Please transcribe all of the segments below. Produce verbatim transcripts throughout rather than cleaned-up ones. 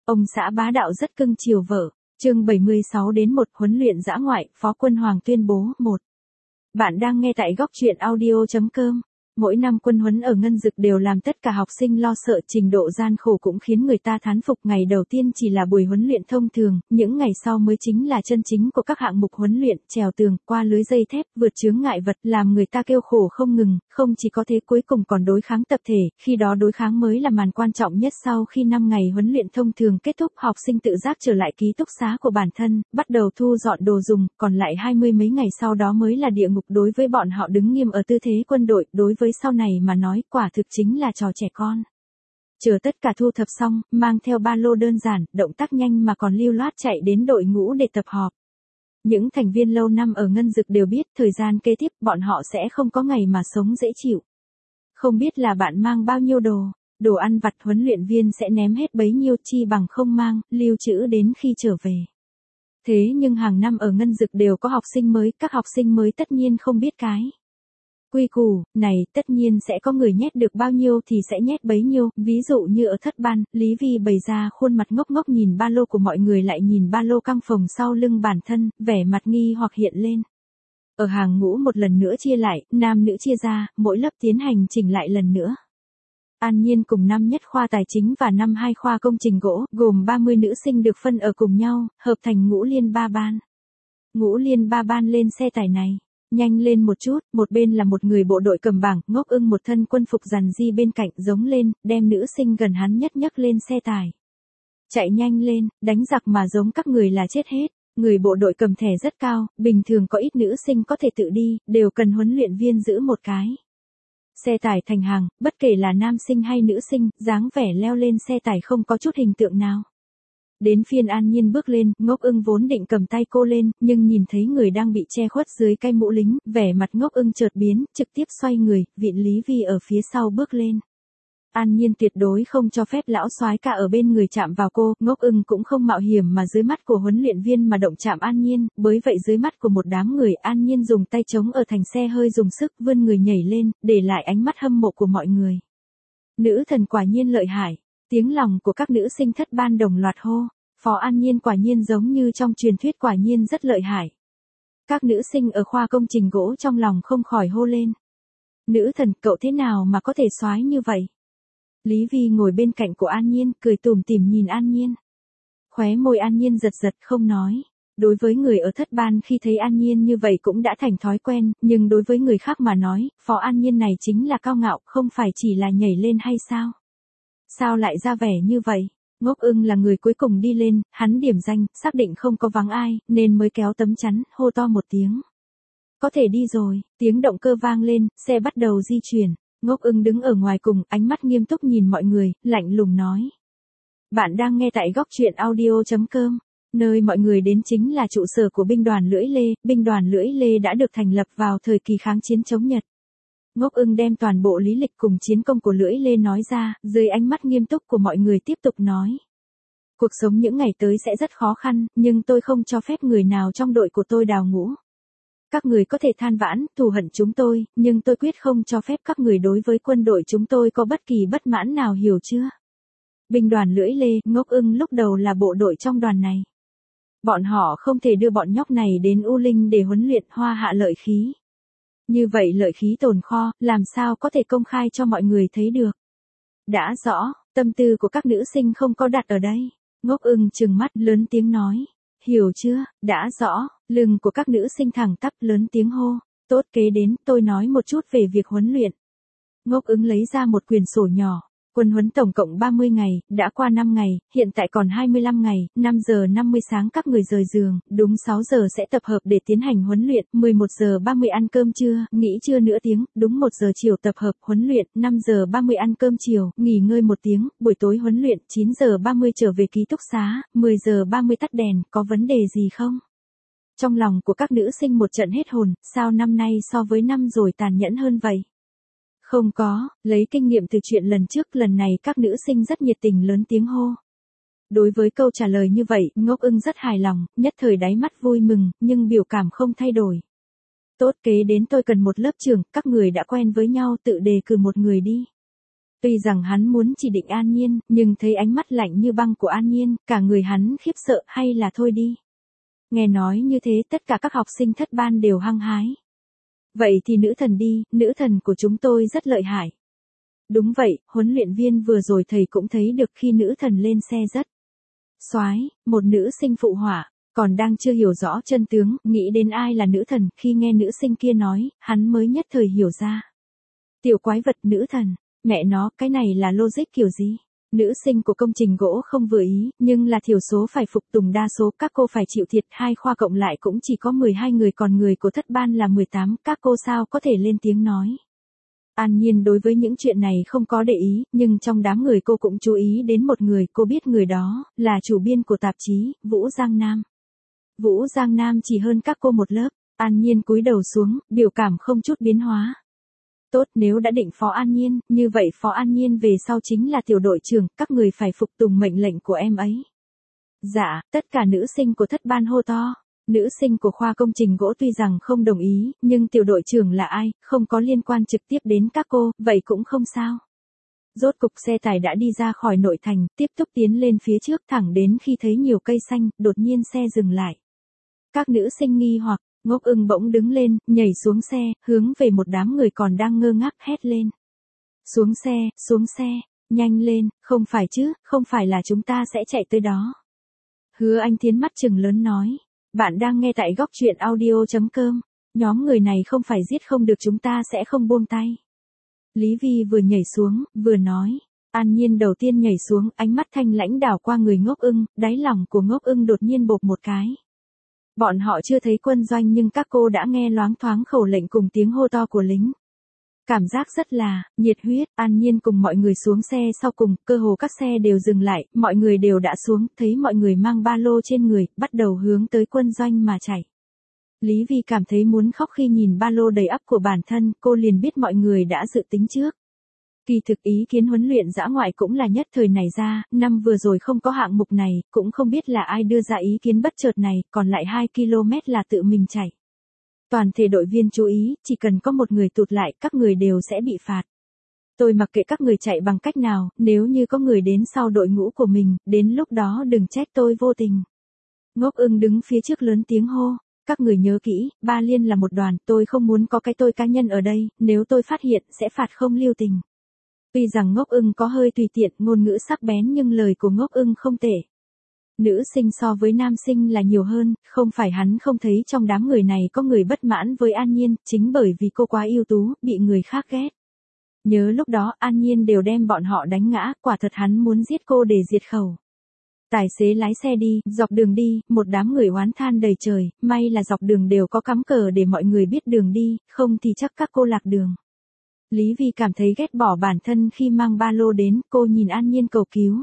Ông xã bá đạo rất cưng chiều vợ. Chương bảy mươi sáu đến một huấn luyện dã ngoại, Phó Quân Hoàng tuyên bố. một. Bạn đang nghe tại góc truyện audio chấm com. Mỗi năm quân huấn ở Ngân Dực đều làm tất cả học sinh lo sợ, trình độ gian khổ cũng khiến người ta thán phục. Ngày đầu tiên chỉ là buổi huấn luyện thông thường, những ngày sau mới chính là chân chính của các hạng mục huấn luyện, trèo tường, qua lưới dây thép, vượt chướng ngại vật, làm người ta kêu khổ không ngừng. Không chỉ có thế, cuối cùng còn đối kháng tập thể, khi đó đối kháng mới là màn quan trọng nhất. Sau khi năm ngày huấn luyện thông thường kết thúc, học sinh tự giác trở lại ký túc xá của bản thân, bắt đầu thu dọn đồ dùng, còn lại hai mươi mấy ngày sau đó mới là địa ngục đối với bọn họ, đứng nghiêm ở tư thế quân đội. Đối với sau này mà nói, quả thực chính là trò trẻ con. Chờ tất cả thu thập xong, mang theo ba lô đơn giản, động tác nhanh mà còn lưu loát chạy đến đội ngũ để tập họp. Những thành viên lâu năm ở Ngân Dực đều biết, thời gian kế tiếp bọn họ sẽ không có ngày mà sống dễ chịu. Không biết là bạn mang bao nhiêu đồ, đồ ăn vặt huấn luyện viên sẽ ném hết bấy nhiêu, chi bằng không mang, lưu trữ đến khi trở về. Thế nhưng hàng năm ở Ngân Dực đều có học sinh mới, các học sinh mới tất nhiên không biết cái quy củ này, tất nhiên sẽ có người nhét được bao nhiêu thì sẽ nhét bấy nhiêu. Ví dụ như ở thất ban, Lý Vi bày ra khuôn mặt ngốc ngốc nhìn ba lô của mọi người, lại nhìn ba lô căng phồng sau lưng bản thân, vẻ mặt nghi hoặc hiện lên. Ở hàng ngũ một lần nữa chia lại, nam nữ chia ra, mỗi lớp tiến hành chỉnh lại lần nữa. An Nhiên cùng năm nhất khoa tài chính và năm hai khoa công trình gỗ, gồm ba mươi nữ sinh được phân ở cùng nhau, hợp thành ngũ liên ba ban. Ngũ liên ba ban lên xe tải này. Nhanh lên một chút, một bên là một người bộ đội cầm bảng, Ngốc Ưng một thân quân phục rằn di bên cạnh, giống lên, đem nữ sinh gần hắn nhất nhấc lên xe tải. Chạy nhanh lên, đánh giặc mà giống các người là chết hết. Người bộ đội cầm thẻ rất cao, bình thường có ít nữ sinh có thể tự đi, đều cần huấn luyện viên giữ một cái. Xe tải thành hàng, bất kể là nam sinh hay nữ sinh, dáng vẻ leo lên xe tải không có chút hình tượng nào. Đến phiên An Nhiên bước lên, Ngốc Ưng vốn định cầm tay cô lên, nhưng nhìn thấy người đang bị che khuất dưới cái mũ lính, vẻ mặt Ngốc Ưng chợt biến, trực tiếp xoay người, vịn Lý Vi ở phía sau bước lên. An Nhiên tuyệt đối không cho phép lão soái ca ở bên người chạm vào cô, Ngốc Ưng cũng không mạo hiểm mà dưới mắt của huấn luyện viên mà động chạm An Nhiên, bởi vậy dưới mắt của một đám người, An Nhiên dùng tay chống ở thành xe, hơi dùng sức vươn người nhảy lên, để lại ánh mắt hâm mộ của mọi người. Nữ thần quả nhiên lợi hại. Tiếng lòng của các nữ sinh thất ban đồng loạt hô. Phó An Nhiên quả nhiên giống như trong truyền thuyết, quả nhiên rất lợi hại. Các nữ sinh ở khoa công trình gỗ trong lòng không khỏi hô lên. Nữ thần, cậu thế nào mà có thể soái như vậy? Lý Vi ngồi bên cạnh của An Nhiên, cười tủm tỉm nhìn An Nhiên. Khóe môi An Nhiên giật giật không nói. Đối với người ở thất ban khi thấy An Nhiên như vậy cũng đã thành thói quen, nhưng đối với người khác mà nói, Phó An Nhiên này chính là cao ngạo, không phải chỉ là nhảy lên hay sao? Sao lại ra vẻ như vậy? Ngốc Ưng là người cuối cùng đi lên, hắn điểm danh, xác định không có vắng ai, nên mới kéo tấm chắn, hô to một tiếng. Có thể đi rồi, tiếng động cơ vang lên, xe bắt đầu di chuyển. Ngốc Ưng đứng ở ngoài cùng, ánh mắt nghiêm túc nhìn mọi người, lạnh lùng nói. Bạn đang nghe tại góc truyện audio chấm com, nơi mọi người đến chính là trụ sở của binh đoàn Lưỡi Lê. Binh đoàn Lưỡi Lê đã được thành lập vào thời kỳ kháng chiến chống Nhật. Ngốc Ưng đem toàn bộ lý lịch cùng chiến công của Lưỡi Lê nói ra, dưới ánh mắt nghiêm túc của mọi người tiếp tục nói. Cuộc sống những ngày tới sẽ rất khó khăn, nhưng tôi không cho phép người nào trong đội của tôi đào ngũ. Các người có thể than vãn, thù hận chúng tôi, nhưng tôi quyết không cho phép các người đối với quân đội chúng tôi có bất kỳ bất mãn nào, hiểu chưa? Binh đoàn Lưỡi Lê, Ngốc Ưng lúc đầu là bộ đội trong đoàn này. Bọn họ không thể đưa bọn nhóc này đến U Linh để huấn luyện, hoa hạ lợi khí. Như vậy lợi khí tồn kho, làm sao có thể công khai cho mọi người thấy được? Đã rõ, tâm tư của các nữ sinh không có đặt ở đây. Ngốc Ưng trừng mắt lớn tiếng nói. Hiểu chưa, đã rõ, lưng của các nữ sinh thẳng tắp lớn tiếng hô. Tốt, kế đến, tôi nói một chút về việc huấn luyện. Ngốc Ưng lấy ra một quyển sổ nhỏ. Quân huấn tổng cộng ba mươi ngày, đã qua năm ngày, hiện tại còn hai mươi lăm ngày, năm giờ năm mươi sáng các người rời giường, đúng sáu giờ sẽ tập hợp để tiến hành huấn luyện, mười một giờ ba mươi ăn cơm trưa, nghỉ trưa nửa tiếng, đúng một giờ chiều tập hợp huấn luyện, năm giờ ba mươi ăn cơm chiều, nghỉ ngơi một tiếng, buổi tối huấn luyện, chín giờ ba mươi trở về ký túc xá, mười giờ ba mươi tắt đèn, có vấn đề gì không? Trong lòng của các nữ sinh một trận hết hồn, sao năm nay so với năm rồi tàn nhẫn hơn vậy? Không có, lấy kinh nghiệm từ chuyện lần trước, lần này các nữ sinh rất nhiệt tình lớn tiếng hô. Đối với câu trả lời như vậy, Ngốc Ưng rất hài lòng, nhất thời đáy mắt vui mừng, nhưng biểu cảm không thay đổi. Tốt, kế đến tôi cần một lớp trưởng, các người đã quen với nhau, tự đề cử một người đi. Tuy rằng hắn muốn chỉ định An Nhiên, nhưng thấy ánh mắt lạnh như băng của An Nhiên, cả người hắn khiếp sợ, hay là thôi đi. Nghe nói như thế tất cả các học sinh thất ban đều hăng hái. Vậy thì nữ thần đi, nữ thần của chúng tôi rất lợi hại. Đúng vậy, huấn luyện viên vừa rồi thầy cũng thấy được khi nữ thần lên xe rất soái, một nữ sinh phụ họa, còn đang chưa hiểu rõ chân tướng, nghĩ đến ai là nữ thần, khi nghe nữ sinh kia nói, hắn mới nhất thời hiểu ra. Tiểu quái vật nữ thần, mẹ nó, cái này là logic kiểu gì? Nữ sinh của công trình gỗ không vừa ý, nhưng là thiểu số phải phục tùng đa số, các cô phải chịu thiệt, hai khoa cộng lại cũng chỉ có mười hai người, còn người của thất ban là mười tám, các cô sao có thể lên tiếng nói. An Nhiên đối với những chuyện này không có để ý, nhưng trong đám người cô cũng chú ý đến một người, cô biết người đó là chủ biên của tạp chí, Vũ Giang Nam. Vũ Giang Nam chỉ hơn các cô một lớp. An Nhiên cúi đầu xuống, biểu cảm không chút biến hóa. Tốt, nếu đã định Phó An Nhiên, như vậy Phó An Nhiên về sau chính là tiểu đội trưởng, các người phải phục tùng mệnh lệnh của em ấy. Dạ, tất cả nữ sinh của thất ban hô to. Nữ sinh của khoa công trình gỗ tuy rằng không đồng ý, nhưng tiểu đội trưởng là ai, không có liên quan trực tiếp đến các cô, vậy cũng không sao. Rốt cục xe tải đã đi ra khỏi nội thành, tiếp tục tiến lên phía trước thẳng đến khi thấy nhiều cây xanh, đột nhiên xe dừng lại. Các nữ sinh nghi hoặc, Ngốc Ưng bỗng đứng lên, nhảy xuống xe, hướng về một đám người còn đang ngơ ngác hét lên. Xuống xe, xuống xe, nhanh lên, không phải chứ, không phải là chúng ta sẽ chạy tới đó. Hứa Anh Thiến mắt trừng lớn nói. Bạn đang nghe tại góc truyện audio chấm com. Nhóm người này không phải giết không được, chúng ta sẽ không buông tay. Lý Vi vừa nhảy xuống, vừa nói. An Nhiên đầu tiên nhảy xuống, ánh mắt thanh lãnh đảo qua người Ngốc Ưng, đáy lòng của Ngốc Ưng đột nhiên bộp một cái. Bọn họ chưa thấy quân doanh nhưng các cô đã nghe loáng thoáng khẩu lệnh cùng tiếng hô to của lính. Cảm giác rất là nhiệt huyết. An Nhiên cùng mọi người xuống xe sau cùng, cơ hồ các xe đều dừng lại, mọi người đều đã xuống, thấy mọi người mang ba lô trên người, bắt đầu hướng tới quân doanh mà chạy. Lý Vi cảm thấy muốn khóc khi nhìn ba lô đầy ắp của bản thân, cô liền biết mọi người đã dự tính trước. Kỳ thực ý kiến huấn luyện dã ngoại cũng là nhất thời này ra, năm vừa rồi không có hạng mục này, cũng không biết là ai đưa ra ý kiến bất chợt này, còn lại hai ki lô mét là tự mình chạy. Toàn thể đội viên chú ý, chỉ cần có một người tụt lại, các người đều sẽ bị phạt. Tôi mặc kệ các người chạy bằng cách nào, nếu như có người đến sau đội ngũ của mình, đến lúc đó đừng trách tôi vô tình. Ngốc Ưng đứng phía trước lớn tiếng hô, các người nhớ kỹ, Ba Liên là một đoàn, tôi không muốn có cái tôi cá nhân ở đây, nếu tôi phát hiện, sẽ phạt không lưu tình. Tuy rằng Ngốc Ưng có hơi tùy tiện, ngôn ngữ sắc bén nhưng lời của Ngốc Ưng không tệ. Nữ sinh so với nam sinh là nhiều hơn, không phải hắn không thấy trong đám người này có người bất mãn với An Nhiên, chính bởi vì cô quá ưu tú, bị người khác ghét. Nhớ lúc đó An Nhiên đều đem bọn họ đánh ngã, quả thật hắn muốn giết cô để diệt khẩu. Tài xế lái xe đi, dọc đường đi, một đám người oán than đầy trời, may là dọc đường đều có cắm cờ để mọi người biết đường đi, không thì chắc các cô lạc đường. Lý Vi cảm thấy ghét bỏ bản thân khi mang ba lô đến, cô nhìn An Nhiên cầu cứu.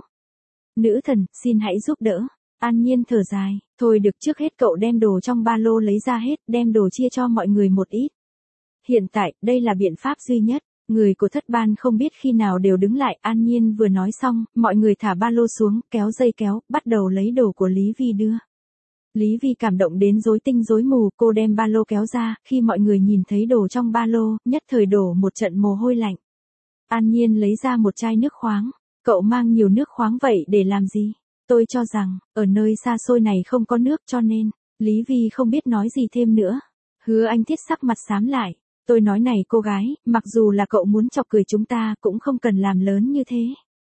Nữ thần, xin hãy giúp đỡ. An Nhiên thở dài, thôi được, trước hết cậu đem đồ trong ba lô lấy ra hết, đem đồ chia cho mọi người một ít. Hiện tại, đây là biện pháp duy nhất. Người của thất ban không biết khi nào đều đứng lại. An Nhiên vừa nói xong, mọi người thả ba lô xuống, kéo dây kéo, bắt đầu lấy đồ của Lý Vi đưa. Lý Vi cảm động đến rối tinh rối mù, cô đem ba lô kéo ra, khi mọi người nhìn thấy đồ trong ba lô, nhất thời đổ một trận mồ hôi lạnh. An Nhiên lấy ra một chai nước khoáng. Cậu mang nhiều nước khoáng vậy để làm gì? Tôi cho rằng, ở nơi xa xôi này không có nước cho nên, Lý Vi không biết nói gì thêm nữa. Hứa Anh Thiết sắc mặt xám lại. Tôi nói này cô gái, mặc dù là cậu muốn chọc cười chúng ta cũng không cần làm lớn như thế.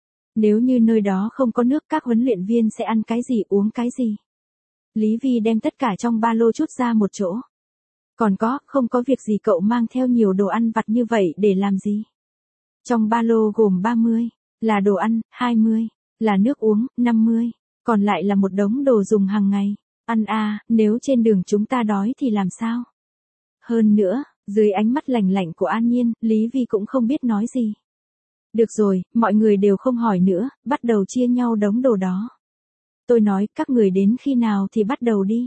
Nếu như nơi đó không có nước, các huấn luyện viên sẽ ăn cái gì uống cái gì? Lý Vi đem tất cả trong ba lô chút ra một chỗ. Còn có, không có việc gì cậu mang theo nhiều đồ ăn vặt như vậy để làm gì? Trong ba lô gồm ba mươi, là đồ ăn, hai mươi, là nước uống, năm mươi, còn lại là một đống đồ dùng hàng ngày. Ăn à, nếu trên đường chúng ta đói thì làm sao? Hơn nữa, dưới ánh mắt lạnh lạnh của An Nhiên, Lý Vi cũng không biết nói gì. Được rồi, mọi người đều không hỏi nữa, bắt đầu chia nhau đống đồ đó. Tôi nói, các người đến khi nào thì bắt đầu đi.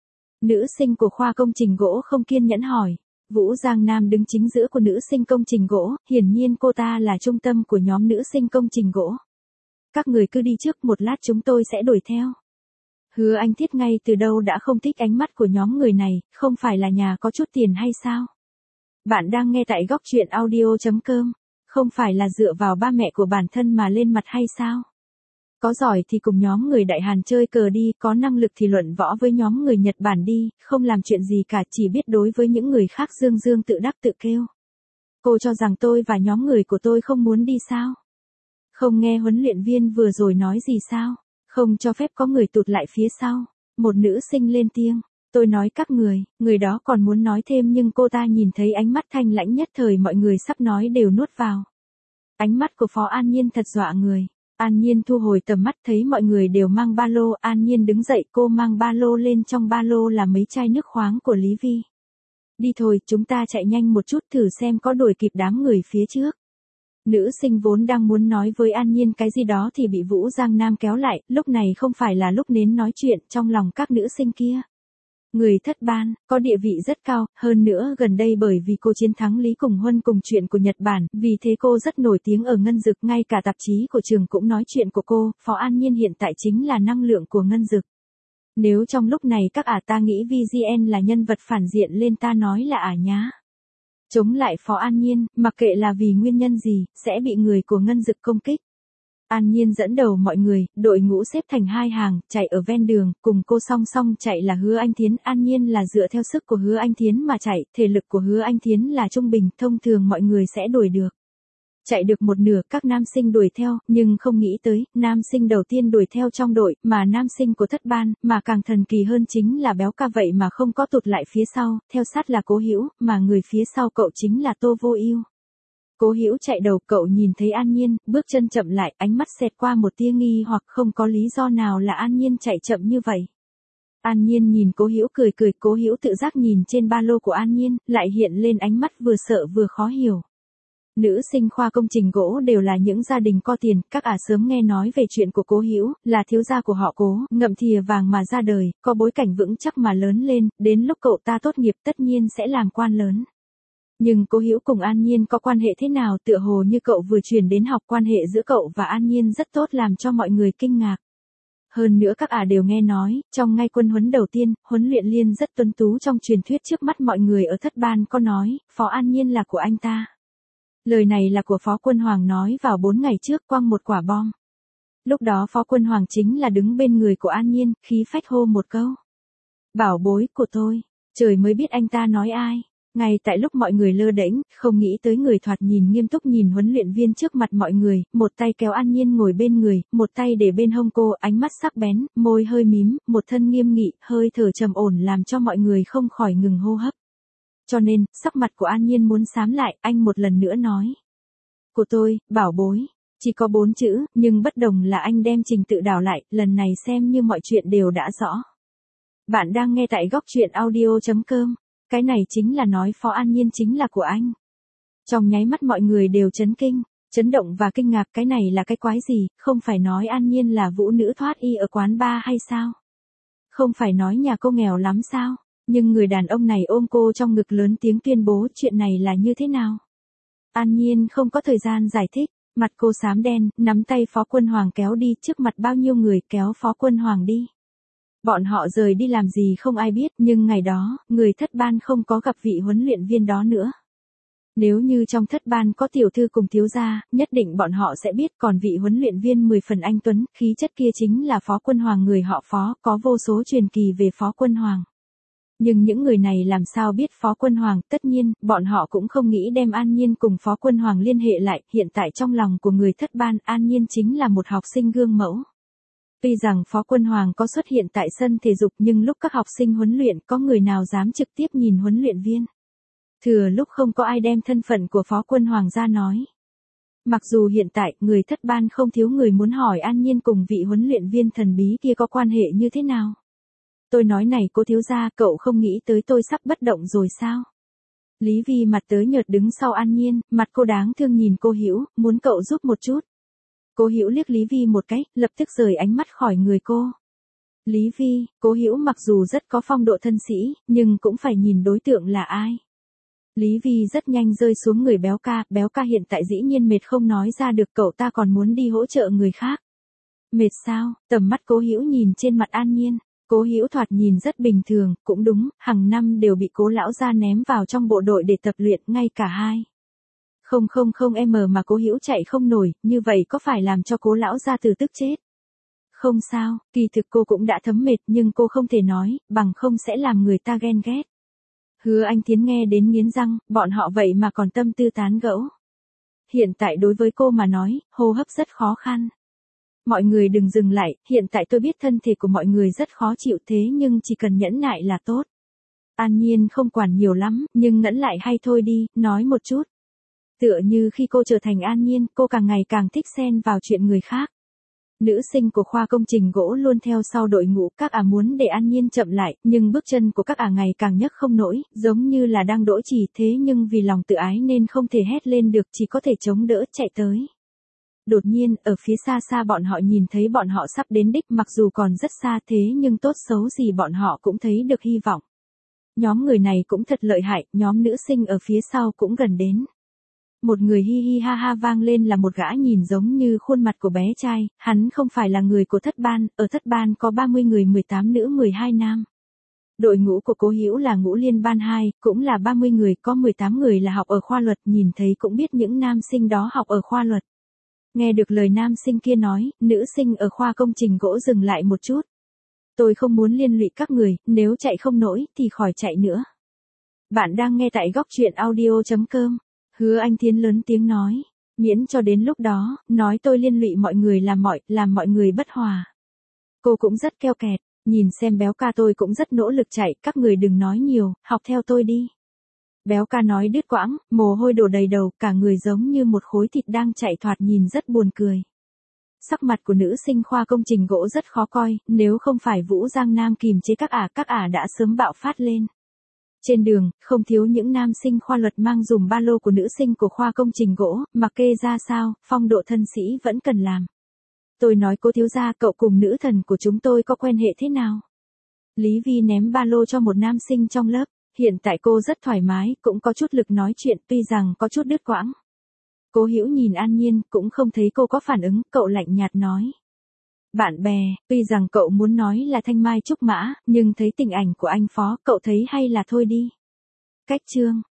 Nữ sinh của khoa công trình gỗ không kiên nhẫn hỏi. Vũ Giang Nam đứng chính giữa của nữ sinh công trình gỗ, hiển nhiên cô ta là trung tâm của nhóm nữ sinh công trình gỗ. Các người cứ đi trước, một lát chúng tôi sẽ đuổi theo. Hứa Anh Thiết ngay từ đâu đã không thích ánh mắt của nhóm người này, không phải là nhà có chút tiền hay sao? Bạn đang nghe tại góc truyện audio chấm com. không phải là dựa vào ba mẹ của bản thân mà lên mặt hay sao? Có giỏi thì cùng nhóm người Đại Hàn chơi cờ đi, có năng lực thì luận võ với nhóm người Nhật Bản đi, không làm chuyện gì cả, chỉ biết đối với những người khác dương dương tự đắc tự kêu. Cô cho rằng tôi và nhóm người của tôi không muốn đi sao? Không nghe huấn luyện viên vừa rồi nói gì sao? Không cho phép có người tụt lại phía sau. Một nữ sinh lên tiếng. Tôi nói các người, người đó còn muốn nói thêm nhưng cô ta nhìn thấy ánh mắt thanh lãnh nhất thời mọi người sắp nói đều nuốt vào. Ánh mắt của Phó An Nhiên thật dọa người. An Nhiên thu hồi tầm mắt thấy mọi người đều mang ba lô, An Nhiên đứng dậy, cô mang ba lô lên, trong ba lô là mấy chai nước khoáng của Lý Vi. Đi thôi, chúng ta chạy nhanh một chút thử xem có đuổi kịp đám người phía trước. Nữ sinh vốn đang muốn nói với An Nhiên cái gì đó thì bị Vũ Giang Nam kéo lại, lúc này không phải là lúc nên nói chuyện trong lòng các nữ sinh kia. Người thất ban, có địa vị rất cao, hơn nữa gần đây bởi vì cô chiến thắng Lý Cùng Huân cùng chuyện của Nhật Bản, vì thế cô rất nổi tiếng ở Ngân Dực, ngay cả tạp chí của trường cũng nói chuyện của cô, Phó An Nhiên hiện tại chính là năng lượng của Ngân Dực. Nếu trong lúc này các ả ta nghĩ vê giê en là nhân vật phản diện lên ta nói là ả nhá. Chống lại Phó An Nhiên, mặc kệ là vì nguyên nhân gì, sẽ bị người của Ngân Dực công kích. An Nhiên dẫn đầu mọi người, đội ngũ xếp thành hai hàng, chạy ở ven đường, cùng cô song song chạy là Hứa Anh Thiến. An Nhiên là dựa theo sức của Hứa Anh Thiến mà chạy, thể lực của Hứa Anh Thiến là trung bình, thông thường mọi người sẽ đuổi được. Chạy được một nửa, các nam sinh đuổi theo, nhưng không nghĩ tới, nam sinh đầu tiên đuổi theo trong đội, mà nam sinh của thất ban, mà càng thần kỳ hơn chính là Béo Ca vậy mà không có tụt lại phía sau, theo sát là Cố Hữu, mà người phía sau cậu chính là Tô Vô Ưu. Cố Hữu chạy đầu, cậu nhìn thấy An Nhiên, bước chân chậm lại, ánh mắt xẹt qua một tia nghi hoặc không có lý do nào là An Nhiên chạy chậm như vậy. An Nhiên nhìn Cố Hữu cười cười, Cố Hữu tự giác nhìn trên ba lô của An Nhiên, lại hiện lên ánh mắt vừa sợ vừa khó hiểu. Nữ sinh khoa công trình gỗ đều là những gia đình có tiền, các ả sớm nghe nói về chuyện của Cố Hữu, là thiếu gia của họ Cố, ngậm thìa vàng mà ra đời, có bối cảnh vững chắc mà lớn lên, đến lúc cậu ta tốt nghiệp tất nhiên sẽ làm quan lớn. Nhưng Cố Hữu cùng An Nhiên có quan hệ thế nào, tựa hồ như cậu vừa chuyển đến học, quan hệ giữa cậu và An Nhiên rất tốt làm cho mọi người kinh ngạc. Hơn nữa các ả đều nghe nói, trong ngay quân huấn đầu tiên, huấn luyện liên rất tuấn tú trong truyền thuyết trước mắt mọi người ở thất ban có nói, Phó An Nhiên là của anh ta. Lời này là của Phó Quân Hoàng nói vào bốn ngày trước quăng một quả bom. Lúc đó Phó Quân Hoàng chính là đứng bên người của An Nhiên, khí phách hô một câu. Bảo bối của tôi, trời mới biết anh ta nói ai. Ngay tại lúc mọi người lơ đễnh, không nghĩ tới người thoạt nhìn nghiêm túc nhìn huấn luyện viên trước mặt mọi người, một tay kéo An Nhiên ngồi bên người, một tay để bên hông cô, ánh mắt sắc bén, môi hơi mím, một thân nghiêm nghị, hơi thở trầm ổn làm cho mọi người không khỏi ngừng hô hấp. Cho nên, sắc mặt của An Nhiên muốn xám lại, anh một lần nữa nói. Của tôi, bảo bối, chỉ có bốn chữ, nhưng bất đồng là anh đem trình tự đảo lại, lần này xem như mọi chuyện đều đã rõ. Bạn đang nghe tại góc truyện audio chấm com. Cái này chính là nói Phó An Nhiên chính là của anh. Trong nháy mắt mọi người đều chấn kinh, chấn động và kinh ngạc, cái này là cái quái gì, không phải nói An Nhiên là vũ nữ thoát y ở quán bar hay sao? Không phải nói nhà cô nghèo lắm sao? Nhưng người đàn ông này ôm cô trong ngực lớn tiếng tuyên bố chuyện này là như thế nào? An Nhiên không có thời gian giải thích, mặt cô xám đen, nắm tay Phó Quân Hoàng kéo đi, trước mặt bao nhiêu người kéo Phó Quân Hoàng đi. Bọn họ rời đi làm gì không ai biết, nhưng ngày đó, người thất ban không có gặp vị huấn luyện viên đó nữa. Nếu như trong thất ban có tiểu thư cùng thiếu gia, nhất định bọn họ sẽ biết, còn vị huấn luyện viên mười phần anh tuấn, khí chất kia chính là Phó Quân Hoàng, người họ Phó, có vô số truyền kỳ về Phó Quân Hoàng. Nhưng những người này làm sao biết Phó Quân Hoàng, tất nhiên, bọn họ cũng không nghĩ đem An Nhiên cùng Phó Quân Hoàng liên hệ lại, hiện tại trong lòng của người thất ban, An Nhiên chính là một học sinh gương mẫu. Tuy rằng Phó Quân Hoàng có xuất hiện tại sân thể dục nhưng lúc các học sinh huấn luyện có người nào dám trực tiếp nhìn huấn luyện viên. Thừa lúc không có ai đem thân phận của Phó Quân Hoàng ra nói. Mặc dù hiện tại người thất ban không thiếu người muốn hỏi An Nhiên cùng vị huấn luyện viên thần bí kia có quan hệ như thế nào. Tôi nói này cô thiếu gia, cậu không nghĩ tới tôi sắp bất động rồi sao? Lý Vi mặt tới nhợt đứng sau An Nhiên, mặt cô đáng thương nhìn cô Hữu, muốn cậu giúp một chút. Cố Hữu liếc Lý Vi một cái, lập tức rời ánh mắt khỏi người cô. Lý Vi, Cố Hữu mặc dù rất có phong độ thân sĩ, nhưng cũng phải nhìn đối tượng là ai. Lý Vi rất nhanh rơi xuống người Béo Ca, Béo Ca hiện tại dĩ nhiên mệt không nói ra được, cậu ta còn muốn đi hỗ trợ người khác. Mệt sao? Tầm mắt Cố Hữu nhìn trên mặt An Nhiên, Cố Hữu thoạt nhìn rất bình thường, cũng đúng, hàng năm đều bị Cố lão gia ném vào trong bộ đội để tập luyện, ngay cả hai. Không không không em mà Cố Hữu chạy không nổi, như vậy có phải làm cho Cố lão gia từ tức chết? Không sao, kỳ thực cô cũng đã thấm mệt nhưng cô không thể nói, bằng không sẽ làm người ta ghen ghét. Hứa Anh Thiến nghe đến nghiến răng, bọn họ vậy mà còn tâm tư tán gẫu. Hiện tại đối với cô mà nói, hô hấp rất khó khăn. Mọi người đừng dừng lại, hiện tại tôi biết thân thể của mọi người rất khó chịu thế nhưng chỉ cần nhẫn nại là tốt. An Nhiên không quản nhiều lắm, nhưng ngẫm lại hay thôi đi, nói một chút. Tựa như khi cô trở thành An Nhiên, cô càng ngày càng thích xen vào chuyện người khác. Nữ sinh của khoa công trình gỗ luôn theo sau đội ngũ, các ả muốn để An Nhiên chậm lại, nhưng bước chân của các ả ngày càng nhấc không nổi, giống như là đang đỗ chỉ thế nhưng vì lòng tự ái nên không thể hét lên được, chỉ có thể chống đỡ chạy tới. Đột nhiên, ở phía xa xa bọn họ nhìn thấy bọn họ sắp đến đích, mặc dù còn rất xa thế nhưng tốt xấu gì bọn họ cũng thấy được hy vọng. Nhóm người này cũng thật lợi hại, nhóm nữ sinh ở phía sau cũng gần đến. Một người hi hi ha ha vang lên là một gã nhìn giống như khuôn mặt của bé trai, hắn không phải là người của thất ban, ở thất ban có ba mươi người, mười tám nữ mười hai nam. Đội ngũ của Cố Hữu là ngũ liên ban hai, cũng là ba mươi người, có mười tám người là học ở khoa luật, nhìn thấy cũng biết những nam sinh đó học ở khoa luật. Nghe được lời nam sinh kia nói, nữ sinh ở khoa công trình gỗ dừng lại một chút. Tôi không muốn liên lụy các người, nếu chạy không nổi thì khỏi chạy nữa. Bạn đang nghe tại góc truyện audio chấm com. Hứa Anh Thiến lớn tiếng nói, miễn cho đến lúc đó, nói tôi liên lụy mọi người làm mọi, làm mọi người bất hòa. Cô cũng rất keo kẹt, nhìn xem béo ca tôi cũng rất nỗ lực chạy, các người đừng nói nhiều, học theo tôi đi. Béo ca nói đứt quãng, mồ hôi đổ đầy đầu, cả người giống như một khối thịt đang chạy, thoạt nhìn rất buồn cười. Sắc mặt của nữ sinh khoa công trình gỗ rất khó coi, nếu không phải Vũ Giang Nam kìm chế các ả, các ả đã sớm bạo phát lên. Trên đường, không thiếu những nam sinh khoa luật mang dùm ba lô của nữ sinh của khoa công trình gỗ, mặc kệ ra sao, phong độ thân sĩ vẫn cần làm. Tôi nói Cố thiếu gia, cậu cùng nữ thần của chúng tôi có quen hệ thế nào? Lý Vi ném ba lô cho một nam sinh trong lớp, hiện tại cô rất thoải mái, cũng có chút lực nói chuyện, tuy rằng có chút đứt quãng. Cố Hữu nhìn An Nhiên, cũng không thấy cô có phản ứng, cậu lạnh nhạt nói. Bạn bè, tuy rằng cậu muốn nói là thanh mai trúc mã, nhưng thấy tình ảnh của anh Phó, cậu thấy hay là thôi đi. Cách chương.